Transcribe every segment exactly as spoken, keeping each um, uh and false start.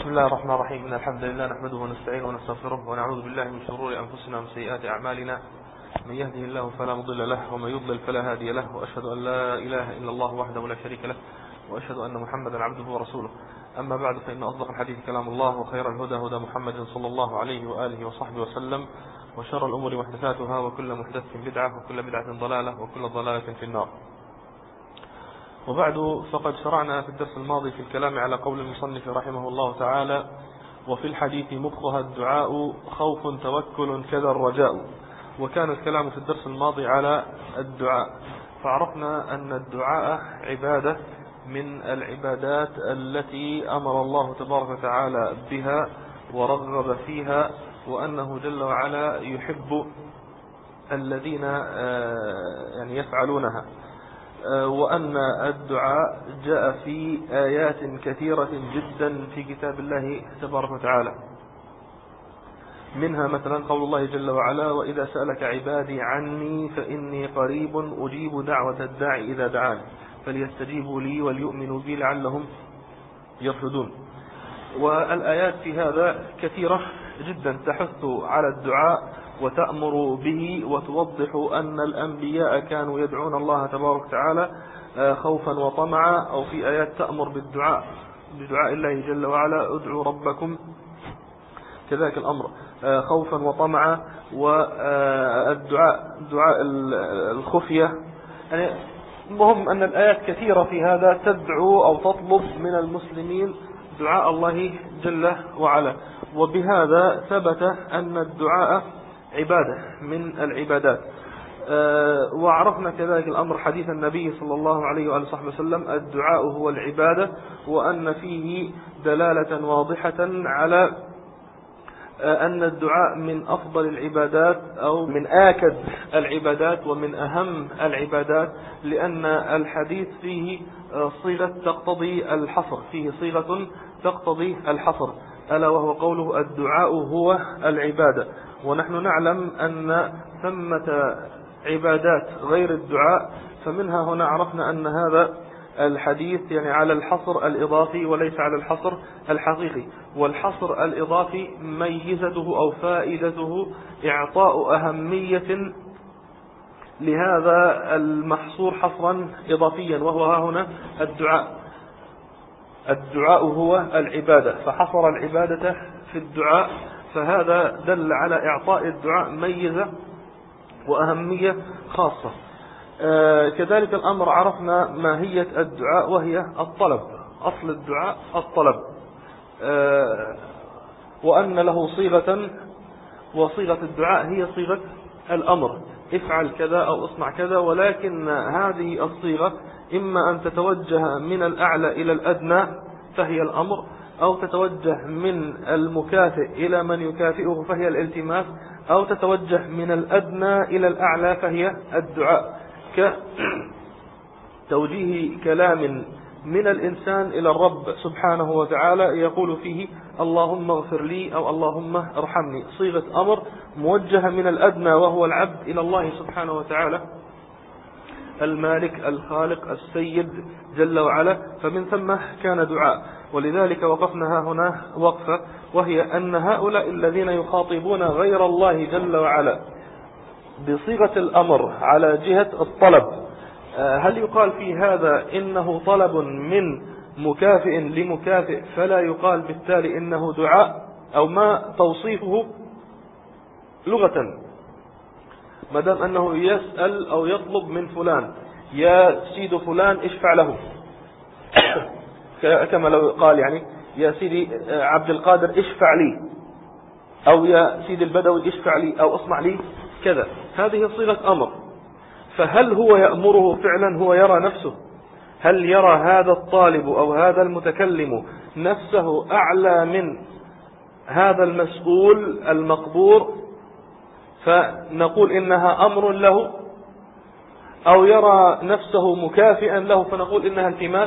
بسم الله الرحمن الرحيم. إن الحمد لله نحمده ونستعينه ونستغفره ونعوذ بالله من شرور أنفسنا ومن سيئات أعمالنا. من يهده الله فلا مضل له ومن يضلل فلا هادي له، وأشهد أن لا إله إلا الله وحده لا شريك له، وأشهد أن محمدا عبده ورسوله. أما بعد، فإن أصدق الحديث كلام الله، وخير الهدى هدى محمد صلى الله عليه وآله وصحبه وسلم، وشر الأمور محدثاتها، وكل محدث بدعة، وكل بدعة ضلالة، وكل ضلالة في النار. وبعد، فقد شرعنا في الدرس الماضي في الكلام على قول المصنف رحمه الله تعالى: وفي الحديث مخها الدعاء خوف توكل كذا الرجاء. وكان الكلام في الدرس الماضي على الدعاء، فعرفنا أن الدعاء عبادة من العبادات التي أمر الله تبارك وتعالى بها ورغب فيها، وأنه جل وعلا يحب الذين يعني يفعلونها، وأن الدعاء جاء في آيات كثيرة جدا في كتاب الله تبارك وتعالى. منها مثلا قول الله جل وعلا: وإذا سألك عبادي عني فإني قريب أجيب دعوة الداعي إذا دعاني فليستجيبوا لي وليؤمنوا بي لعلهم يرشدون. والآيات في هذا كثيرة جدا تحث على الدعاء وتأمر به، وتوضح أن الأنبياء كانوا يدعون الله تبارك وتعالى خوفا وطمعا، أو في آيات تأمر بالدعاء بدعاء الله جل وعلا: ادعوا ربكم، كذلك الأمر خوفا وطمعا. والدعاء دعاء الخفية، يعني المهم أن الآيات كثيرة في هذا تدعو أو تطلب من المسلمين دعاء الله جل وعلا. وبهذا ثبت أن الدعاء عبادة من العبادات. أه وعرفنا كذلك الأمر حديث النبي صلى الله عليه وآله وصحبه وسلم: الدعاء هو العبادة، وأن فيه دلالة واضحة على أن الدعاء من أفضل العبادات، أو من آكد العبادات ومن أهم العبادات، لأن الحديث فيه صيغة تقتضي الحصر، فيه صيغة تقتضي الحصر، ألا وهو قوله: الدعاء هو العبادة. ونحن نعلم أن ثمة عبادات غير الدعاء، فمنها هنا عرفنا أن هذا الحديث يعني على الحصر الإضافي وليس على الحصر الحقيقي. والحصر الإضافي ميزته أو فائدته إعطاء أهمية لهذا المحصور حصرا إضافيا، وهو هنا الدعاء. الدعاء هو العبادة، فحصر العبادة في الدعاء، فهذا دل على إعطاء الدعاء ميزة وأهمية خاصة. آه كذلك الأمر عرفنا ماهية الدعاء، وهي الطلب. أصل الدعاء الطلب، آه وأن له صيغة، وصيغة الدعاء هي صيغة الأمر: افعل كذا أو اصنع كذا. ولكن هذه الصيغة إما أن تتوجه من الأعلى إلى الأدنى فهي الأمر، أو تتوجه من المكافئ إلى من يكافئه فهي الالتماس، أو تتوجه من الأدنى إلى الأعلى فهي الدعاء، كتوجيه كلام من الإنسان إلى الرب سبحانه وتعالى يقول فيه: اللهم اغفر لي، أو اللهم ارحمني. صيغة أمر موجهة من الأدنى وهو العبد إلى الله سبحانه وتعالى المالك الخالق السيد جل وعلا، فمن ثم كان دعاء. ولذلك وقفنا هنا وقفة، وهي أن هؤلاء الذين يخاطبون غير الله جل وعلا بصيغة الأمر على جهة الطلب، هل يقال في هذا إنه طلب من مكافئ لمكافئ فلا يقال بالتالي إنه دعاء؟ أو ما توصيفه لغة؟ ما دام أنه يسأل أو يطلب من فلان: يا سيد فلان اشفع له، كما لو قال يعني: يا سيدي عبد القادر اشفع لي، أو يا سيدي البدوي اشفع لي، أو اصنع لي كذا. هذه صيغة أمر. فهل هو يأمره فعلا؟ هو يرى نفسه؟ هل يرى هذا الطالب أو هذا المتكلم نفسه أعلى من هذا المسؤول المقبور فنقول إنها أمر له، أو يرى نفسه مكافئا له فنقول إنها التماس،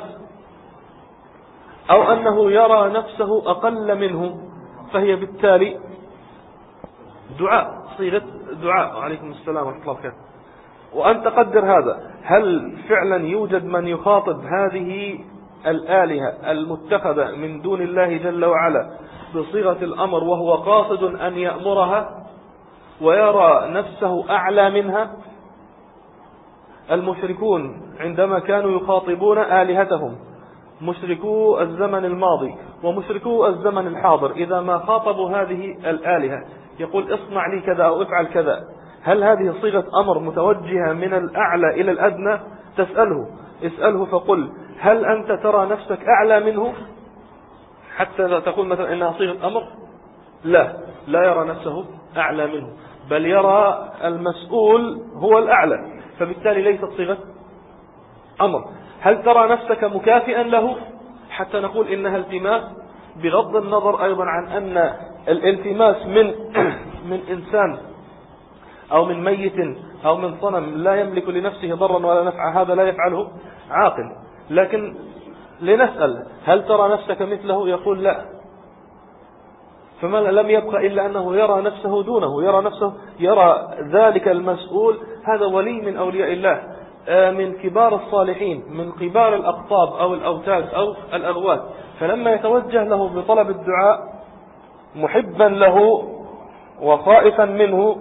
أو أنه يرى نفسه أقل منه فهي بالتالي دعاء، صيغة دعاء؟ عليكم السلام ورحمة الله وبركاته. وأن تقدر هذا: هل فعلا يوجد من يخاطب هذه الآلهة المتخذة من دون الله جل وعلا بصيغة الأمر وهو قاصد أن يأمرها ويرى نفسه أعلى منها. المشركون عندما كانوا يخاطبون آلهتهم، مشركو الزمن الماضي ومشركو الزمن الحاضر، إذا ما خاطبوا هذه الآلهة يقول اصنع لي كذا أو افعل كذا، هل هذه صيغة أمر متوجهة من الأعلى إلى الأدنى؟ تسأله، اسأله فقل هل أنت ترى نفسك أعلى منه حتى تقول مثلا إنها صيغة أمر؟ لا، لا يرى نفسه أعلى منه، بل يرى المسؤول هو الأعلى، فبالتالي ليست صيغة أمر. هل ترى نفسك مكافئا له حتى نقول إنها التماس، بغض النظر أيضا عن أن الالتماس من من إنسان أو من ميت أو من صنم لا يملك لنفسه ضرا ولا نفعا، هذا لا يفعله عاقل. لكن لنسأل هل ترى نفسك مثله؟ يقول لا، فما لم يبقى إلا أنه يرى نفسه دونه، يرى نفسه يرى ذلك المسؤول هذا ولي من أولياء الله، من كبار الصالحين، من كبار الأقطاب أو الأوتاد أو الأغوات، فلما يتوجه له بطلب الدعاء محبا له وخائفا منه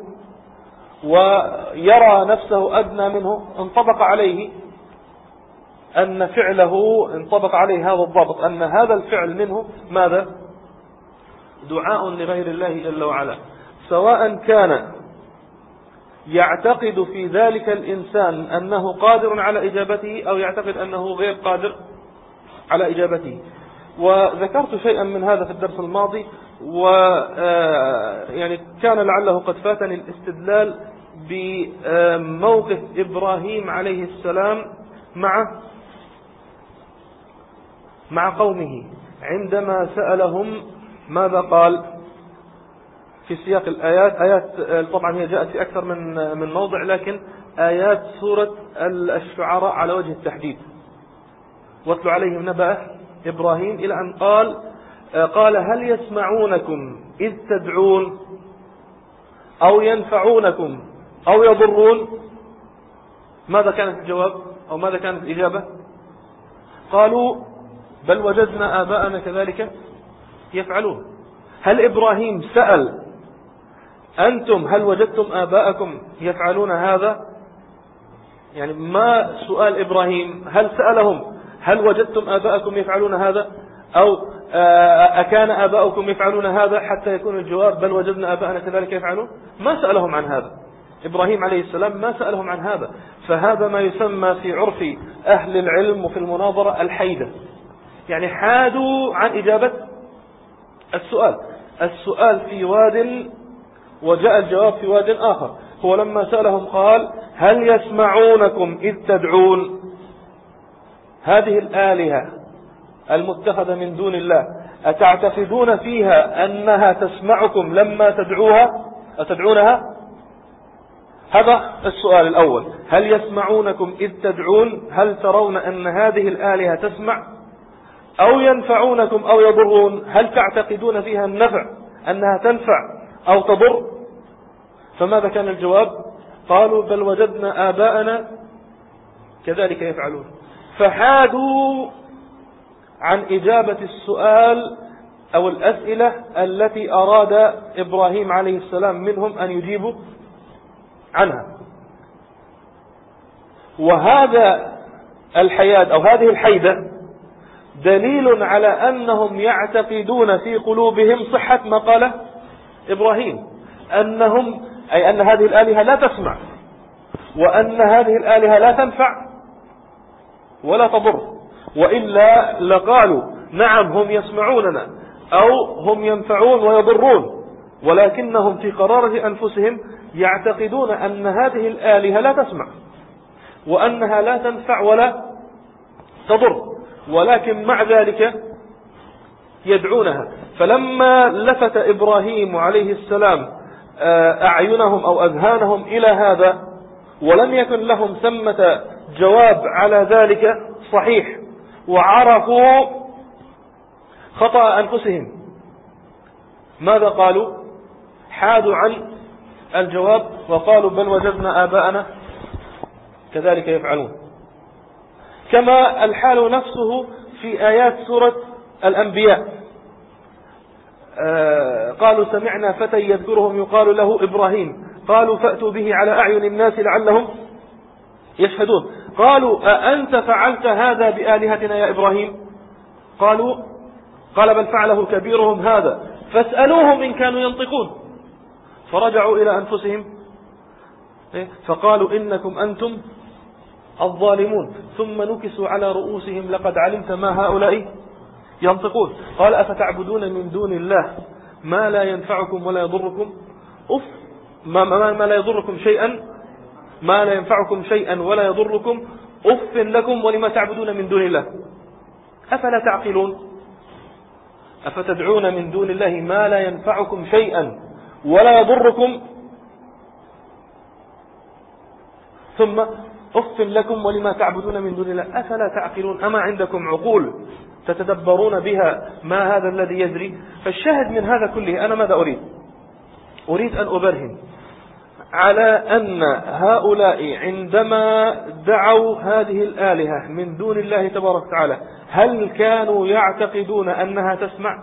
ويرى نفسه أدنى منه، انطبق عليه أن فعله انطبق عليه هذا الضابط، أن هذا الفعل منه ماذا؟ دعاء لغير الله جل وعلا، سواء كان يعتقد في ذلك الإنسان أنه قادر على إجابته أو يعتقد أنه غير قادر على إجابته. وذكرت شيئا من هذا في الدرس الماضي، و يعني كان لعله قد فاتني الاستدلال بموقف إبراهيم عليه السلام مع مع قومه عندما سألهم ماذا قال في سياق الآيات. آيات طبعا هي جاءت في أكثر من من موضع، لكن آيات سورة الشعراء على وجه التحديد. واتلو عليهم نبأ إبراهيم إلى أن قال قال هل يسمعونكم إذ تدعون أو ينفعونكم أو يضرون؟ ماذا كانت الجواب أو ماذا كانت الإجابة؟ قالوا بل وجدنا آباءنا كذلك يفعلون. هل إبراهيم سأل أنتم هل وجدتم آباءكم يفعلون هذا؟ يعني ما سؤال إبراهيم، هل سألهم هل وجدتم آباءكم يفعلون هذا أو أكان آباؤكم يفعلون هذا حتى يكون الجواب بل وجدنا آباءنا كذلك يفعلون؟ ما سألهم عن هذا إبراهيم عليه السلام، ما سألهم عن هذا. فهذا ما يسمى في عرف أهل العلم وفي المناظرة الحيدة، يعني حادوا عن إجابة السؤال. السؤال في واد وجاء الجواب في واد آخر. هو لما سألهم قال هل يسمعونكم إذ تدعون؟ هذه الآلهة المتخذة من دون الله أتعتقدون فيها أنها تسمعكم لما تدعوها أتدعونها؟ هذا السؤال الأول، هل يسمعونكم إذ تدعون؟ هل ترون أن هذه الآلهة تسمع؟ أو ينفعونكم أو يضرون؟ هل تعتقدون فيها النفع أنها تنفع أو تضر؟ فماذا كان الجواب؟ قالوا بل وجدنا آباءنا كذلك يفعلون. فحادوا عن إجابة السؤال أو الأسئلة التي أراد إبراهيم عليه السلام منهم أن يجيبوا عنها. وهذا الحياد أو هذه الحيدة دليل على أنهم يعتقدون في قلوبهم صحة ما قال إبراهيم، أنهم أي أن هذه الآلهة لا تسمع وأن هذه الآلهة لا تنفع ولا تضر، وإلا لقالوا نعم هم يسمعوننا أو هم ينفعون ويضرون، ولكنهم في قرارة أنفسهم يعتقدون أن هذه الآلهة لا تسمع وأنها لا تنفع ولا تضر، ولكن مع ذلك يدعونها. فلما لفت إبراهيم عليه السلام أعينهم أو أذهانهم إلى هذا ولم يكن لهم ثمة جواب على ذلك صحيح وعرفوا خطأ أنفسهم، ماذا قالوا؟ حادوا عن الجواب وقالوا بل وجدنا آباءنا كذلك يفعلون. كما الحال نفسه في آيات سورة الأنبياء آه قالوا سمعنا فتى يذكرهم يقال له إبراهيم قالوا فأتوا به على أعين الناس لعلهم يشهدون. قالوا أأنت فعلت هذا بآلهتنا يا إبراهيم؟ قالوا قال بل فعله كبيرهم هذا فاسألوهم إن كانوا ينطقون. فرجعوا إلى أنفسهم فقالوا إنكم أنتم الظالمون ثم نكسوا على رؤوسهم لقد علمت ما هؤلاء ينطقون. قال أفتعبدون من دون الله ما لا ينفعكم ولا يضركم أف ما, ما, ما لا يضركم شيئا ما لا ينفعكم شيئا ولا يضركم أف لكم ولما تعبدون من دون الله أفلا تعقلون. أفتدعون من دون الله ما لا ينفعكم شيئا ولا يضركم ثم أف لكم ولما تعبدون من دون الله أفلا تعقلون. أما عندكم عقول تتدبرون بها ما هذا الذي يجري؟ فالشاهد من هذا كله أنا ماذا أريد؟ أريد أن أبرهن على أن هؤلاء عندما دعوا هذه الآلهة من دون الله تبارك وتعالى هل كانوا يعتقدون أنها تسمع؟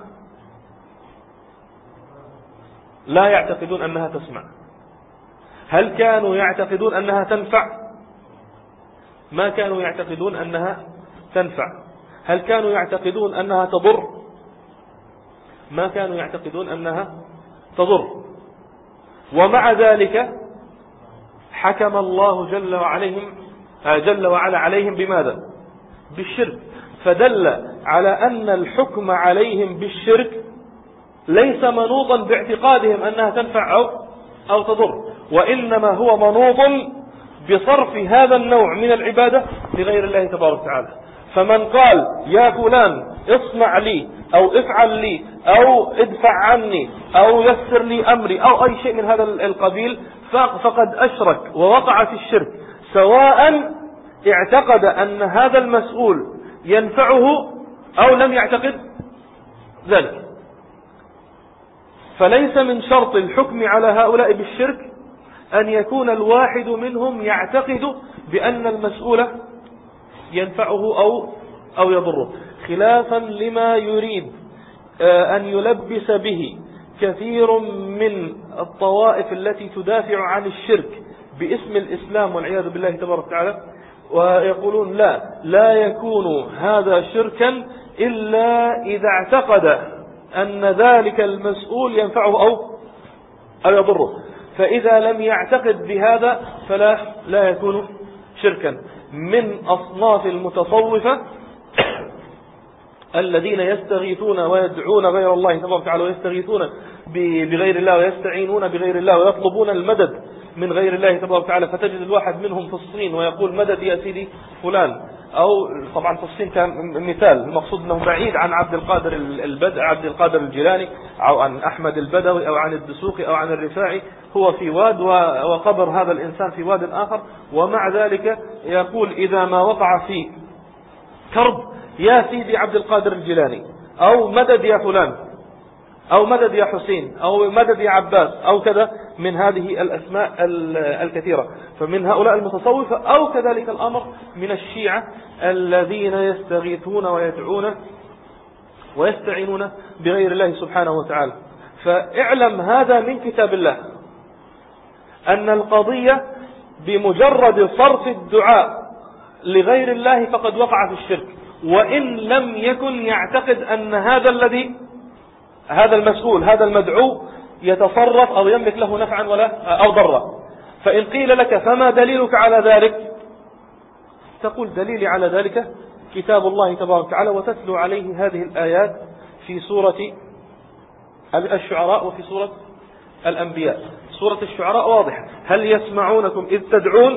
لا يعتقدون أنها تسمع. هل كانوا يعتقدون أنها تنفع؟ ما كانوا يعتقدون أنها تنفع. هل كانوا يعتقدون أنها تضر؟ ما كانوا يعتقدون أنها تضر. ومع ذلك حكم الله جل وعليهم جل وعلا عليهم بماذا؟ بالشرك. فدل على أن الحكم عليهم بالشرك ليس منوطا باعتقادهم أنها تنفع أو أو تضر، وإنما هو منوط بصرف هذا النوع من العبادة لغير الله تبارك وتعالى. فمن قال يا فلان اصنع لي أو افعل لي أو ادفع عني أو يسر لي أمري أو أي شيء من هذا القبيل فقد أشرك ووقع في الشرك، سواء اعتقد أن هذا المسؤول ينفعه أو لم يعتقد ذلك. فليس من شرط الحكم على هؤلاء بالشرك أن يكون الواحد منهم يعتقد بأن المسؤول ينفعه أو أو يضره، خلافا لما يريد أن يلبس به كثير من الطوائف التي تدافع عن الشرك باسم الإسلام والعياذ بالله تبارك وتعالى، ويقولون لا لا يكون هذا شركا إلا إذا اعتقد أن ذلك المسؤول ينفعه أو أو يضره، فإذا لم يعتقد بهذا فلا لا يكون شركا. من أصناف المتصوفة الذين يستغيثون ويدعون غير الله تبارك وتعالى ويستغيثون بغير الله ويستعينون بغير الله ويطلبون المدد من غير الله تبارك وتعالى، فتجد الواحد منهم في الصين ويقول مدد يا سيدي فلان، أو طبعا في الصين كمثال المقصود أنه بعيد عن عبد القادر البد عبد القادر الجيلاني أو عن أحمد البدوي أو عن الدسوقي أو عن الرفاعي، هو في واد وقبر هذا الإنسان في واد آخر، ومع ذلك يقول إذا ما وقع في كرب يا سيدي عبد القادر الجيلاني أو مدد يا فلان أو مدد يا حسين أو مدد يا عباس أو كذا من هذه الأسماء الكثيرة. فمن هؤلاء المتصوفة أو كذلك الأمر من الشيعة الذين يستغيثون ويدعون ويستعينون بغير الله سبحانه وتعالى. فاعلم هذا من كتاب الله أن القضية بمجرد صرف الدعاء لغير الله فقد وقع في الشرك، وإن لم يكن يعتقد أن هذا الذي هذا المسؤول هذا المدعو يتصرف أو يملك له نفعا ولا أو ضرا. فإن قيل لك فما دليلك على ذلك؟ تقول دليلي على ذلك كتاب الله تبارك وتعالى، وتتلو عليه هذه الآيات في سورة الشعراء وفي سورة الأنبياء. سورة الشعراء واضحة، هل يسمعونكم إذ تدعون؟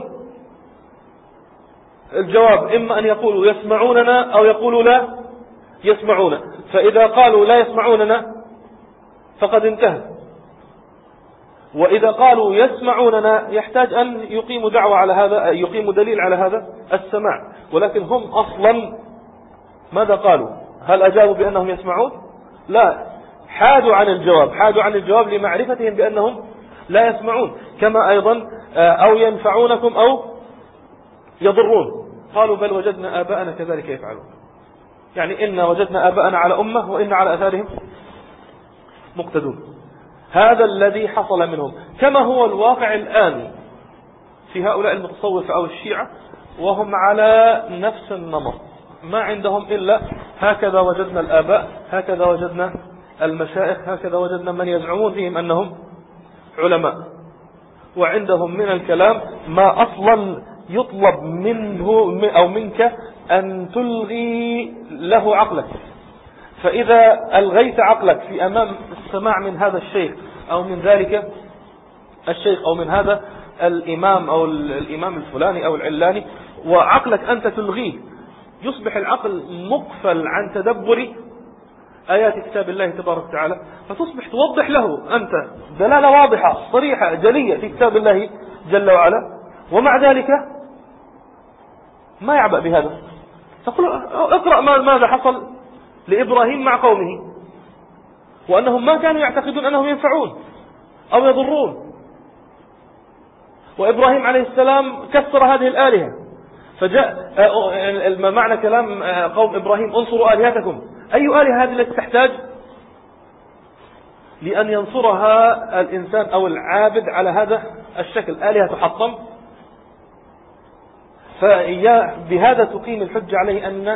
الجواب إما أن يقولوا يسمعوننا أو يقولوا لا يسمعون، فإذا قالوا لا يسمعوننا فقد انتهى، وإذا قالوا يسمعوننا يحتاج أن يقيموا دعوة على هذا، يقيموا دليل على هذا السماع. ولكن هم أصلا ماذا قالوا؟ هل أجابوا بأنهم يسمعون؟ لا، حادوا عن الجواب حادوا عن الجواب لمعرفتهم بأنهم لا يسمعون. كما أيضا أو ينفعونكم أو يضرون، قالوا بل وجدنا آباءنا كذلك يفعلون. يعني إن وجدنا آباءنا على أمة وإن على أثارهم مقتدون. هذا الذي حصل منهم، كما هو الواقع الآن في هؤلاء المتصوفة أو الشيعة، وهم على نفس النمط، ما عندهم إلا هكذا وجدنا الآباء، هكذا وجدنا المشائخ، هكذا وجدنا من يزعمون فيهم أنهم علماء، وعندهم من الكلام ما أصلا يطلب منه أو منك أن تلغي له عقلك. فإذا ألغيت عقلك في أمام السماع من هذا الشيخ أو من ذلك الشيخ أو من هذا الإمام أو الإمام الفلاني أو العلاني، وعقلك أنت تلغيه، يصبح العقل مقفل عن تدبر آيات كتاب الله تبارك وتعالى، فتصبح توضح له أنت دلالة واضحة صريحة جلية في كتاب الله جل وعلا، ومع ذلك ما يعبأ بهذا. تقول اقرأ ماذا حصل لإبراهيم مع قومه، وأنهم ما كانوا يعتقدون أنهم ينفعون أو يضرون، وإبراهيم عليه السلام كسر هذه الآلهة، فجاء معنى كلام قوم إبراهيم انصروا آلهتكم، أي آلهة هذه التي تحتاج لأن ينصرها الإنسان أو العابد على هذا الشكل؟ آلهة تحطم. فبهذا تقيم الحجة عليه أن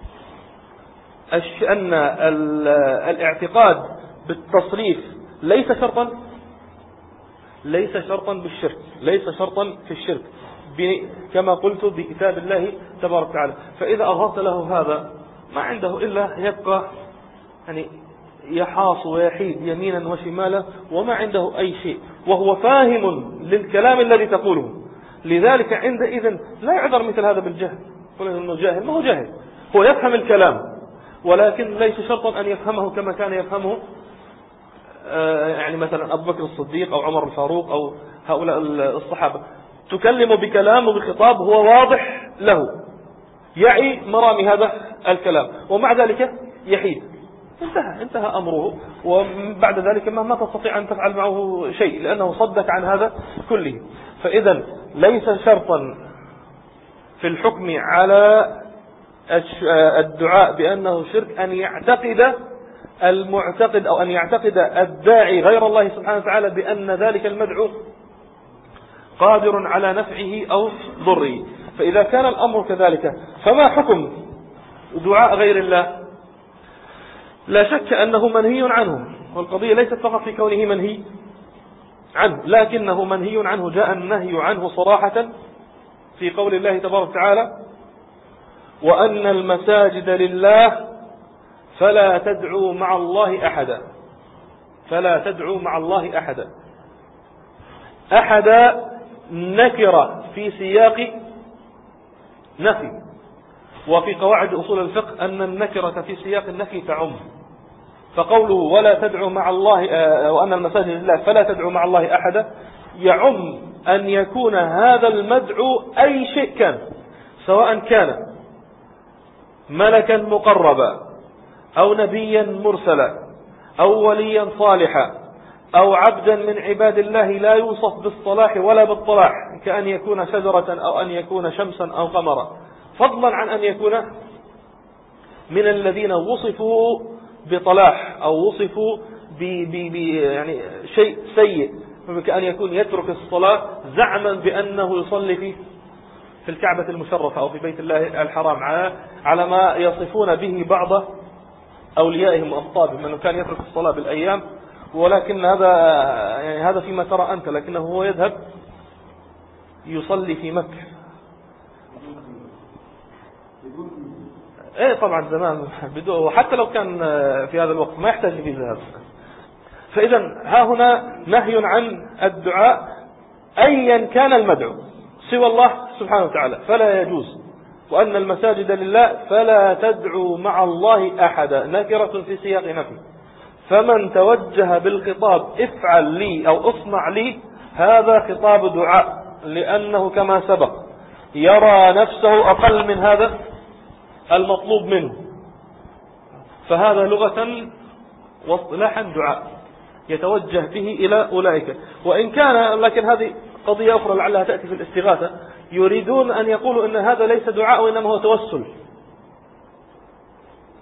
أن الاعتقاد بالتصريف ليس شرطا ليس شرطا بالشرك، ليس شرطا في الشرك كما قلت بكتاب الله تبارك وتعالى. فإذا أظهرت له هذا ما عنده إلا يبقى يعني يحاص ويحيد يمينا وشمالا وما عنده أي شيء، وهو فاهم للكلام الذي تقوله. لذلك عندئذ لا يعذر مثل هذا بالجهل، يقول إنه جاهل، ما هو جاهل، هو يفهم الكلام، ولكن ليس شرطا أن يفهمه كما كان يفهمه يعني مثلا أبو بكر الصديق أو عمر الفاروق أو هؤلاء الصحابة. تكلم بكلام وبخطاب هو واضح له، يعي مرامي هذا الكلام، ومع ذلك يحيد. انتهى انتهى أمره، وبعد ذلك ما تستطيع أن تفعل معه شيء لأنه صدك عن هذا كله. فإذا ليس شرطا في الحكم على الدعاء بأنه شرك أن يعتقد المعتقد أو أن يعتقد الداعي غير الله سبحانه وتعالى بأن ذلك المدعو قادر على نفعه أو ضره. فإذا كان الأمر كذلك فما حكم دعاء غير الله؟ لا شك أنه منهي عنه، والقضية ليست فقط في كونه منهي عنه، لكنه منهي عنه، جاء النهي عنه صراحة في قول الله تبارك وتعالى: وأن المساجد لله فلا تدعوا مع الله أحدا. فلا تدعوا مع الله أحدا. أحدا نكرة في سياق نفي، وفي قواعد أصول الفقه أن النكرة في سياق النفي تعم. فقوله ولا تدعوا مع الله وأن المساجد لله فلا تدعوا مع الله أحدا يعم أن يكون هذا المدعو أي شيء كان، سواء كان ملكا مقربا أو نبيا مرسلا أو وليا صالحا أو عبدا من عباد الله لا يوصف بالصلاح ولا بالطلاح، كأن يكون شجرة أو أن يكون شمسا أو قمرا، فضلا عن أن يكون من الذين وصفوا بطلاح أو وصفوا ب ب ب يعني شيء سيء، كأن يكون يترك الصلاة زعما بأنه يصلي في في الكعبة المشرفة أو في بيت الله الحرام، على ما يصفون به بعض أوليائهم وأخطابهم أنه كان يترك الصلاة بالأيام، ولكن هذا يعني هذا فيما ترى أنت، لكنه هو يذهب يصلي في مكة. ايه طبعا زمان بدو، وحتى لو كان في هذا الوقت ما يحتاج في ذهاب. فإذا ها هنا نهي عن الدعاء أيا كان المدعو سوى الله سبحانه وتعالى، فلا يجوز. وأن المساجد لله فلا تدعوا مع الله أحدا نكرة في سياق نفي. فمن توجه بالخطاب افعل لي أو اصنع لي، هذا خطاب دعاء، لأنه كما سبق يرى نفسه أقل من هذا المطلوب منه، فهذا لغة واصطلاحا دعاء يتوجه به إلى أولئك. وإن كان، لكن هذه قضية أخرى لعلها تأتي في الاستغاثة، يريدون أن يقولوا أن هذا ليس دعاء وإنما هو توسل.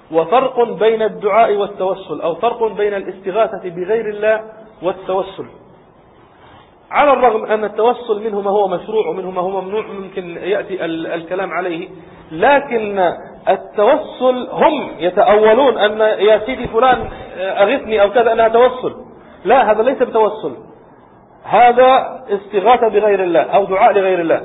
وفرق بين الدعاء والتوسل، أو فرق بين الاستغاثة بغير الله والتوسل. على الرغم أن التوسل منه ما هو مشروع ومنه ما هو ممنوع، ممكن يأتي الكلام عليه، لكن التوسل هم يتأولون أن يا سيدي فلان أغثني أو كذا أنها توسل. لا، هذا ليس بتوسل، هذا استغاثة بغير الله أو دعاء لغير الله.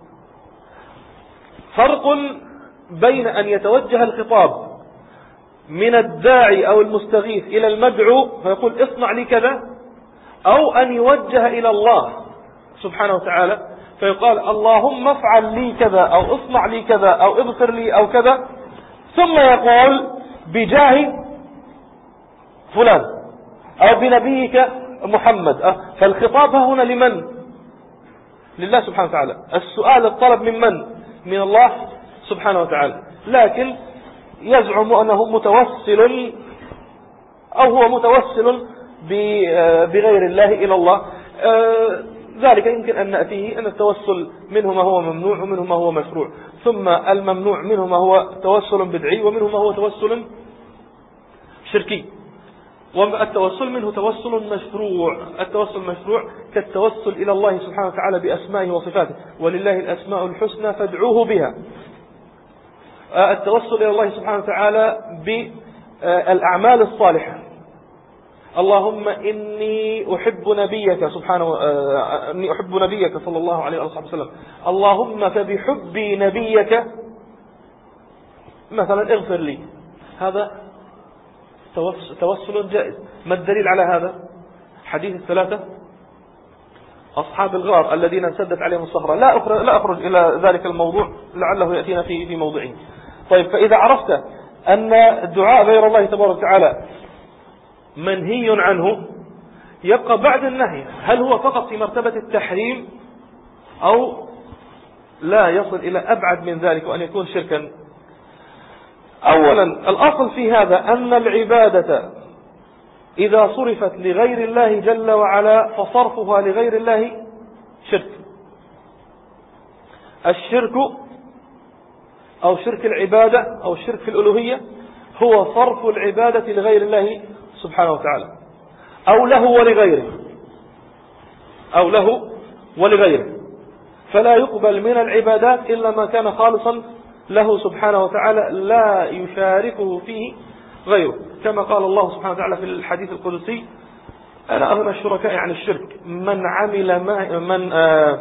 فرق بين أن يتوجه الخطاب من الداعي أو المستغيث إلى المدعو فيقول اصنع لي كذا، أو أن يوجه إلى الله سبحانه وتعالى فيقال اللهم افعل لي كذا أو اصنع لي كذا أو اغفر لي أو كذا، ثم يقول بجاه فلان أو بنبيك محمد. فالخطاب هنا لمن؟ لله سبحانه وتعالى. السؤال الطلب من من؟ من الله سبحانه وتعالى، لكن يزعم أنه متوسل أو هو متوسل بغير الله إلى الله. ذلك يمكن أن نأتيه أن التوسل منه ما هو ممنوع ومنه ما هو مشروع، ثم الممنوع منه ما هو توسل بدعي ومنه ما هو توسل شركي، والتوسل منه توسل مشروع. التوسل مشروع كالتوسل إلى الله سبحانه وتعالى بأسمائه وصفاته، ولله الأسماء الحسنى فادعوه بها. التوسل إلى الله سبحانه وتعالى بالأعمال الصالحة، اللهم إني أحب نبيك سبحانه إني أحب نبيك صلى الله عليه وسلم، اللهم فبحبي نبيك مثلا اغفر لي. هذا توسل جائز. ما الدليل على هذا؟ حديث الثلاثة أصحاب الغار الذين انسدت عليهم الصخرة. لا أخرج, لا أخرج إلى ذلك الموضوع لعله يأتينا في في موضعه. طيب، فإذا عرفت أن الدعاء غير الله تبارك وتعالى منهي عنه، يبقى بعد النهي هل هو فقط في مرتبة التحريم أو لا يصل إلى أبعد من ذلك وأن يكون شركا؟ أولا، الأصل في هذا أن العبادة إذا صرفت لغير الله جل وعلا فصرفها لغير الله شرك. الشرك أو شرك العبادة أو شرك في الألوهية هو صرف العبادة لغير الله سبحانه وتعالى، أو له ولغيره أو له ولغيره فلا يقبل من العبادات إلا ما كان خالصا له سبحانه وتعالى لا يشاركه فيه غيره، كما قال الله سبحانه وتعالى في الحديث القدسي: أنا أغنى الشركاء عن الشرك، من عمل ما من آه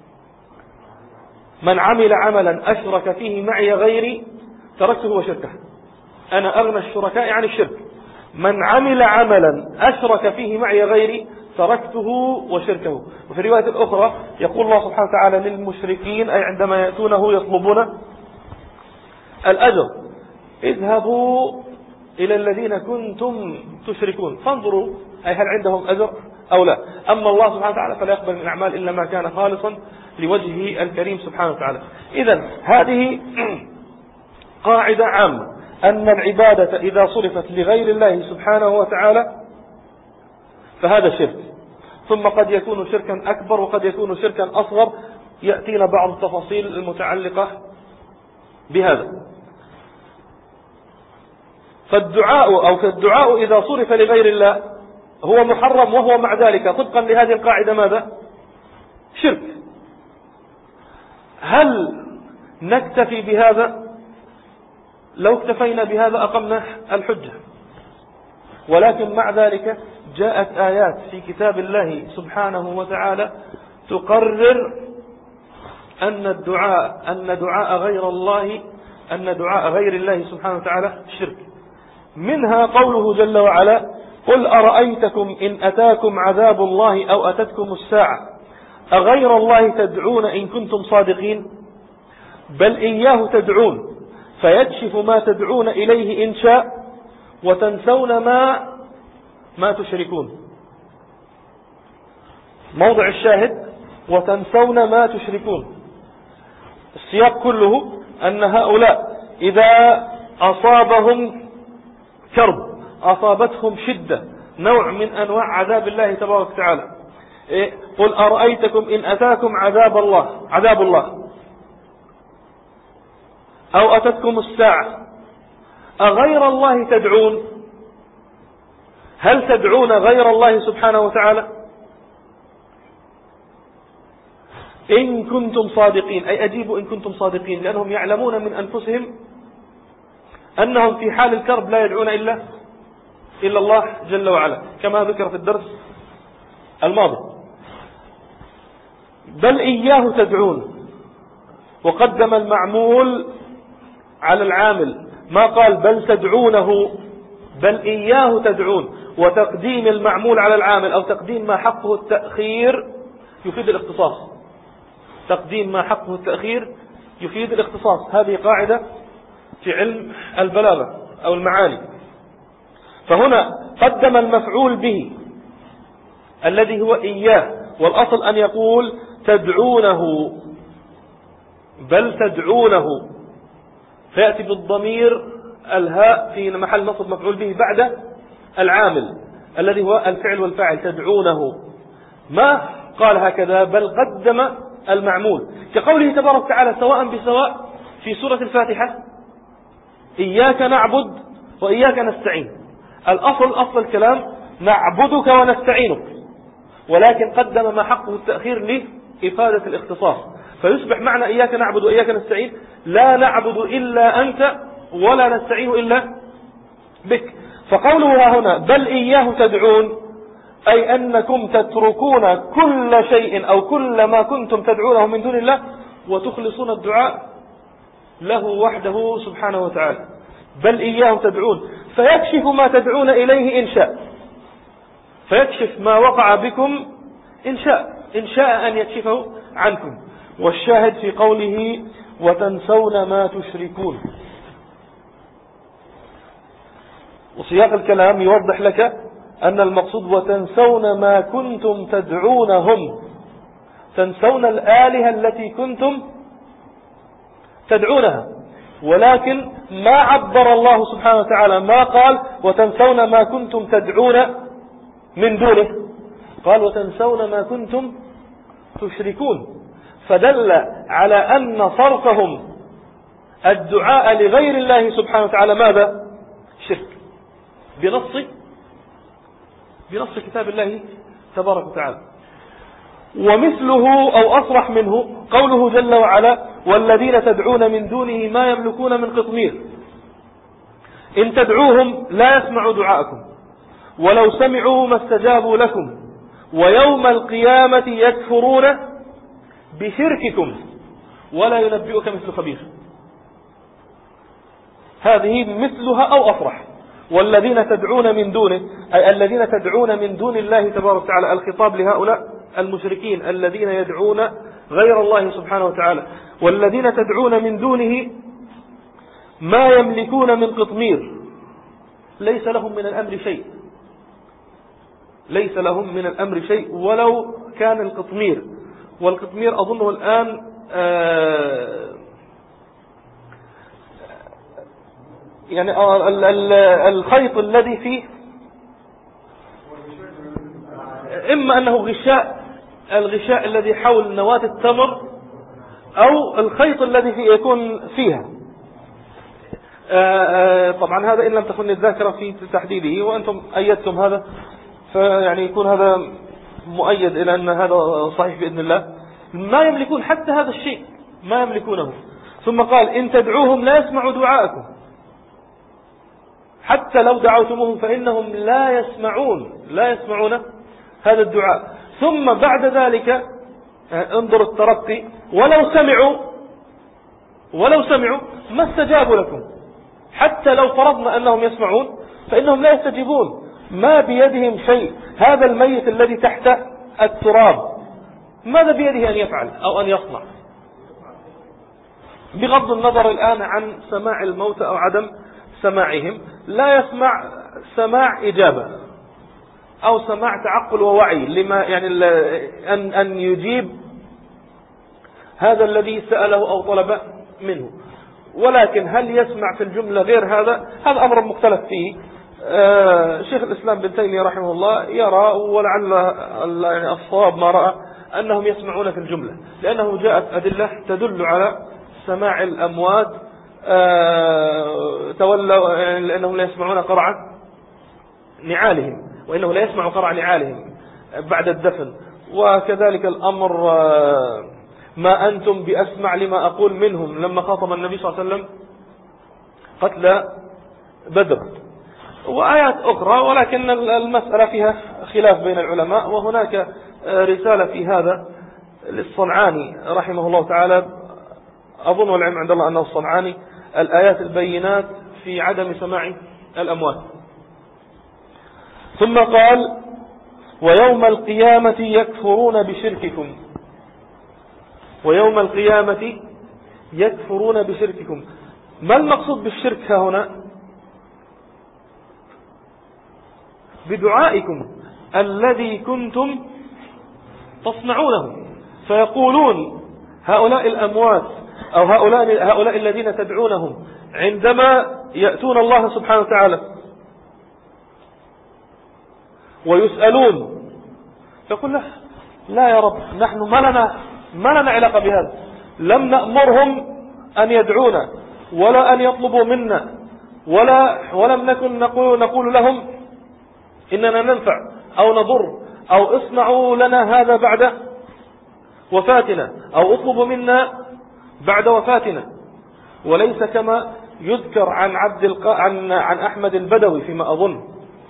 من عمل عملا أشرك فيه معي غيري تركته وشركه. أنا أغنى الشركاء عن الشرك، من عمل عملا أشرك فيه معي غيري تركته وشركه. وفي رواية أخرى يقول الله سبحانه وتعالى للمشركين أي عندما يأتونه يطلبون الأجر: اذهبوا إلى الذين كنتم تشركون فانظروا أي هل عندهم أجر أو لا. أما الله سبحانه وتعالى فلا يقبل من الأعمال إلا ما كان خالصا لوجهه الكريم سبحانه وتعالى. إذن هذه قاعدة عامة، أن العبادة إذا صرفت لغير الله سبحانه وتعالى فهذا شرك، ثم قد يكون شركا أكبر وقد يكون شركا أصغر، يأتينا بعض التفاصيل المتعلقة بهذا. فالدعاء أو كالدعاء إذا صرف لغير الله هو محرم، وهو مع ذلك طبقا لهذه القاعدة ماذا؟ شرك. هل نكتفي بهذا؟ لو اكتفينا بهذا أقمنا الحجة، ولكن مع ذلك جاءت آيات في كتاب الله سبحانه وتعالى تقرر أن الدعاء أن دعاء غير الله أن دعاء غير الله سبحانه وتعالى شرك. منها قوله جل وعلا: قل أرأيتكم إن أتاكم عذاب الله أو أتتكم الساعة أغير الله تدعون إن كنتم صادقين بل إياه تدعون فيكشف ما تدعون إليه إن شاء وتنسون ما ما تشركون. موضع الشاهد: وتنسون ما تشركون. السياق كله أن هؤلاء إذا أصابهم كرب، أصابتهم شدة، نوع من أنواع عذاب الله تبارك وتعالى: إيه؟ قل أرأيتكم إن أتاكم عذاب الله عذاب الله أو أتتكم الساعة أغير الله تدعون؟ هل تدعون غير الله سبحانه وتعالى؟ إن كنتم صادقين، أي أجيبوا إن كنتم صادقين، لأنهم يعلمون من أنفسهم أنهم في حال الكرب لا يدعون إلا إلا الله جل وعلا، كما ذكر في الدرس الماضي. بل إياه تدعون، وقدم المعمول على العامل، ما قال بل تدعونه، بل إياه تدعون، وتقديم المعمول على العامل أو تقديم ما حقه التأخير يفيد الاختصاص. تقديم ما حقه التأخير يفيد الاختصاص، هذه قاعدة في علم البلاغة أو المعاني. فهنا قدم المفعول به الذي هو إياه، والأصل أن يقول تدعونه، بل تدعونه، فيأتي بالضمير الهاء في محل نصب مفعول به بعد العامل الذي هو الفعل والفاعل، تدعونه. ما قال هكذا، بل قدم المعمول، كقوله تبارك وتعالى سواء بسواء في سورة الفاتحة إياك نعبد وإياك نستعين. الأصل أصل الكلام نعبدك ونستعينك، ولكن قدم ما حقه التأخير لإفادة الاختصاص، فيصبح معنى إياك نعبد وإياك نستعين لا نعبد إلا أنت ولا نستعين إلا بك. فقوله هنا بل إياه تدعون، أي أنكم تتركون كل شيء أو كل ما كنتم تدعونه من دون الله وتخلصون الدعاء له وحده سبحانه وتعالى. بل إياه تدعون، فيكشف ما تدعون إليه إن شاء، فيكشف ما وقع بكم إن شاء، إن شاء أن يكشفه عنكم. والشاهد في قوله وتنسون ما تشركون، وسياق الكلام يوضح لك أن المقصود وتنسون ما كنتم تدعونهم، تنسون الآلهة التي كنتم تدعونها، ولكن ما عبر الله سبحانه وتعالى، ما قال وتنسون ما كنتم تدعون من دونه، قال وتنسون ما كنتم تشركون، فدل على أن صرفهم الدعاء لغير الله سبحانه وتعالى ماذا؟ شرك، بنص بنص كتاب الله تبارك وتعالى. ومثله أو أصرح منه قوله جل وعلا والذين تدعون من دونه ما يملكون من قطمير، إن تدعوهم لا يسمعوا دعاءكم ولو سمعوا ما استجابوا لكم ويوم القيامة يكفرون بشرككم ولا ينبئك مثل خبير. هذه مثلها أو أصرح. والذين تدعون من دونه، أي الذين تدعون من دون الله تبارك وتعالى، الخطاب لهؤلاء المشركين الذين يدعون غير الله سبحانه وتعالى. والذين تدعون من دونه ما يملكون من قطمير، ليس لهم من الأمر شيء، ليس لهم من الأمر شيء ولو كان القطمير. والقطمير أظنه الآن آه يعني الخيط الذي فيه إما أنه غشاء، الغشاء الذي حول نواة التمر، أو الخيط الذي فيه يكون فيها. طبعا هذا إن لم تكن الذاكرة في تحديده، وأنتم أيدتم هذا، فيعني يكون هذا مؤيد إلى أن هذا صحيح بإذن الله. ما يملكون حتى هذا الشيء، ما يملكونه. ثم قال إن تدعوهم لا يسمعوا دعاءكم، حتى لو دعوتموهم فإنهم لا يسمعون، لا يسمعون هذا الدعاء. ثم بعد ذلك انظر الترقي، ولو سمعوا ولو سمعوا ما استجابوا لكم، حتى لو فرضنا أنهم يسمعون فإنهم لا يستجيبون، ما بيدهم شيء. هذا الميت الذي تحت التراب ماذا بيده أن يفعل أو أن يصنع؟ بغض النظر الآن عن سماع الموت أو عدم سماعهم، لا يسمع سماع إجابة أو سماع تعقل ووعي لما يعني أن أن يجيب هذا الذي سأله أو طلب منه. ولكن هل يسمع في الجملة غير هذا؟ هذا أمر مختلف فيه. آه شيخ الإسلام بن تيمية رحمه الله يرى، ولعل يعني الصواب ما رأى، أنهم يسمعون في الجملة، لأنه جاءت أدلة تدل على سماع الأموات تولوا لأنهم لا يسمعون قرع نعالهم، وإنه لا يسمع قرع نعالهم بعد الدفن. وكذلك الأمر ما أنتم بأسمع لما أقول منهم لما خاطب النبي صلى الله عليه وسلم قتل بدر، وآيات أخرى، ولكن المسألة فيها خلاف بين العلماء. وهناك رسالة في هذا للصنعاني رحمه الله تعالى، أظن والعلم عند الله أنه الصنعاني، الآيات البينات في عدم سماع الأموات. ثم قال: ويوم القيامة يكفرون بشرككم. ويوم القيامة يكفرون بشرككم. ما المقصود بالشرك هنا؟ بدعائكم الذي كنتم تصنعونه. فيقولون هؤلاء الأموات أو هؤلاء, هؤلاء الذين تدعونهم عندما يأتون الله سبحانه وتعالى ويسألون، يقول له: لا يا رب، نحن ما لنا, ما لنا علاقة بهذا، لم نأمرهم أن يدعونا ولا أن يطلبوا منا، ولا ولم نكن نقول, نقول لهم إننا ننفع أو نضر، أو اصنعوا لنا هذا بعد وفاتنا، أو اطلبوا منا بعد وفاتنا. وليس كما يذكر عن عبد الق... عن عن أحمد البدوي فيما أظن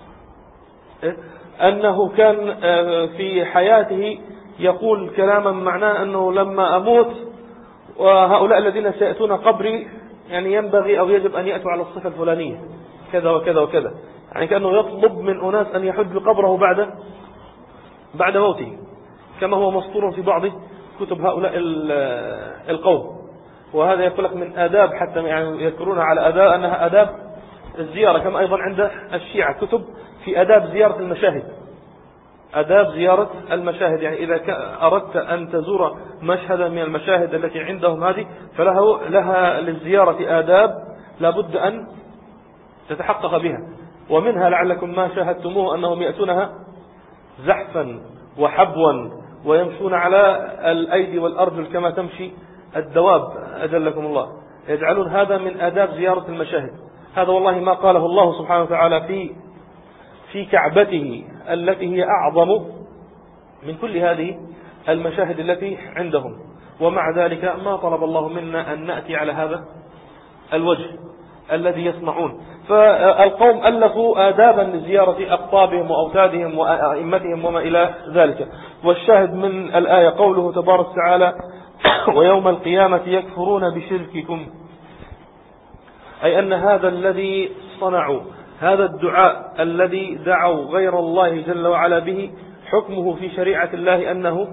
أنه كان في حياته يقول كلاما معناه أنه لما أموت وهؤلاء الذين سيأتون قبري يعني ينبغي أو يجب أن يأتوا على الصفة الفلانية كذا وكذا وكذا، يعني كأنه يطلب من أناس أن يحجوا قبره بعد بعد موته، كما هو مسطور في بعض كتب هؤلاء القوم. وهذا يقول لك من آداب، حتى يعني يذكرون على آداب أنها آداب الزيارة، كما أيضا عند الشيعة كتب في آداب زيارة المشاهد. آداب زيارة المشاهد، يعني إذا أردت أن تزور مشهدا من المشاهد التي عندهم هذه فله لها للزيارة آداب لابد أن تتحقق بها. ومنها لعلكم ما شاهدتموه أنهم يأتونها زحفا وحبوا ويمشون على الأيدي والأرجل كما تمشي الدواب أجلكم الله، يجعلون هذا من آداب زيارة المشاهد. هذا والله ما قاله الله سبحانه وتعالى في في كعبته التي هي أعظم من كل هذه المشاهد التي عندهم، ومع ذلك ما طلب الله منا أن نأتي على هذا الوجه الذي يصنعون. فالقوم ألفوا آدابا لزيارة أقطابهم وأوتادهم وأئمتهم وما إلى ذلك. والشاهد من الآية قوله تبارك وتعالى: ويوم القيامة يكفرون بشرككم، أي أن هذا الذي صنعوا، هذا الدعاء الذي دعوا غير الله جل وعلا به، حكمه في شريعة الله أنه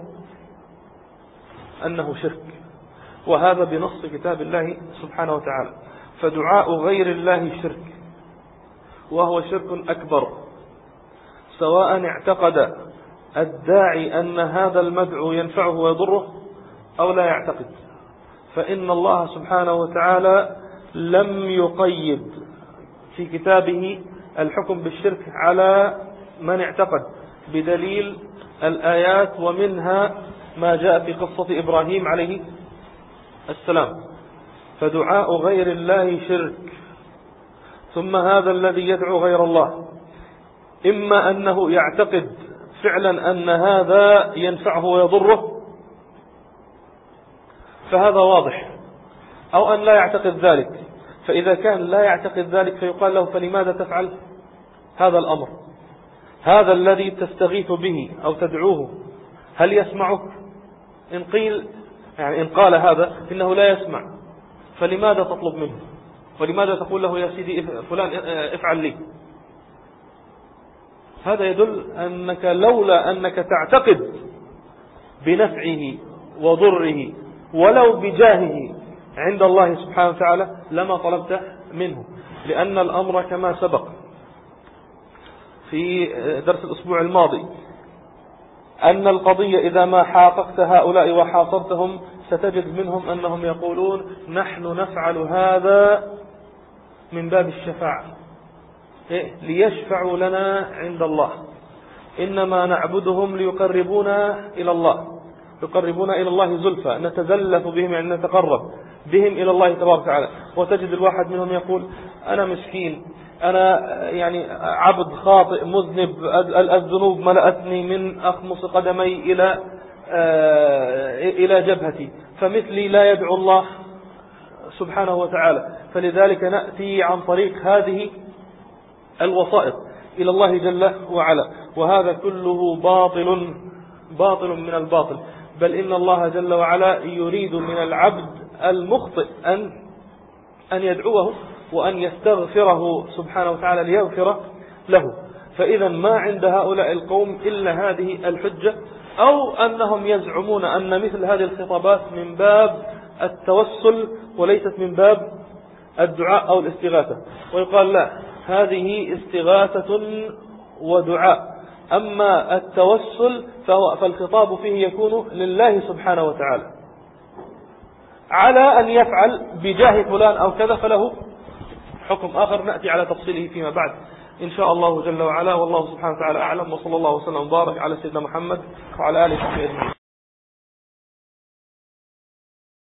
أنه شرك، وهذا بنص كتاب الله سبحانه وتعالى. فدعاء غير الله شرك، وهو شرك أكبر، سواء اعتقد الداعي أن هذا المدعو ينفعه ويضره أو لا يعتقد. فإن الله سبحانه وتعالى لم يقيد في كتابه الحكم بالشرك على من اعتقد، بدليل الآيات، ومنها ما جاء في قصة إبراهيم عليه السلام. فدعاء غير الله شرك. ثم هذا الذي يدعو غير الله إما أنه يعتقد فعلا أن هذا ينفعه ويضره، فهذا واضح، أو أن لا يعتقد ذلك. فإذا كان لا يعتقد ذلك فيقال له: فلماذا تفعل هذا الأمر؟ هذا الذي تستغيث به أو تدعوه هل يسمعك؟ إن قيل يعني إن قال هذا إنه لا يسمع، فلماذا تطلب منه؟ ولماذا تقول له: يا سيدي فلان افعل لي؟ هذا يدل أنك لولا أنك تعتقد بنفعه وضره ولو بجاهه عند الله سبحانه وتعالى لما طلبت منه، لأن الأمر كما سبق في درس الأسبوع الماضي أن القضية إذا ما حاققت هؤلاء وحاصرتهم ستجد منهم أنهم يقولون: نحن نفعل هذا من باب الشفاعة، ليشفعوا لنا عند الله، إنما نعبدهم ليقربونا إلى الله، يقربونا إلى الله زلفى، نتزلف بهم أن نتقرب، بهم إلى الله تبارك وتعالى. وتجد الواحد منهم يقول أنا مسكين، أنا يعني عبد خاطئ مذنب، الذنوب ملأتني من أخمص قدمي إلى إلى جبهتي، فمثلي لا يدعو الله سبحانه وتعالى. فلذلك نأتي عن طريق هذه الوسائط إلى الله جل وعلا، وهذا كله باطل باطل من الباطل. بل إن الله جل وعلا يريد من العبد المخطئ أن أن يدعوه وأن يستغفره سبحانه وتعالى ليغفر له. فإذا ما عند هؤلاء القوم إلا هذه الحجة، أو أنهم يزعمون أن مثل هذه الخطابات من باب التوسل وليست من باب الدعاء أو الاستغاثة. ويقال لا، هذه استغاثة ودعاء، أما التوسل فهو فالخطاب فيه يكون لله سبحانه وتعالى، على أن يفعل بجاه فلان أو كذا فله حكم آخر نأتي على تفصيله فيما بعد إن شاء الله جل وعلا. والله سبحانه وتعالى أعلم، وصلى الله وسلم وبارك على سيدنا محمد وعلى آله وصحبه أجمعين.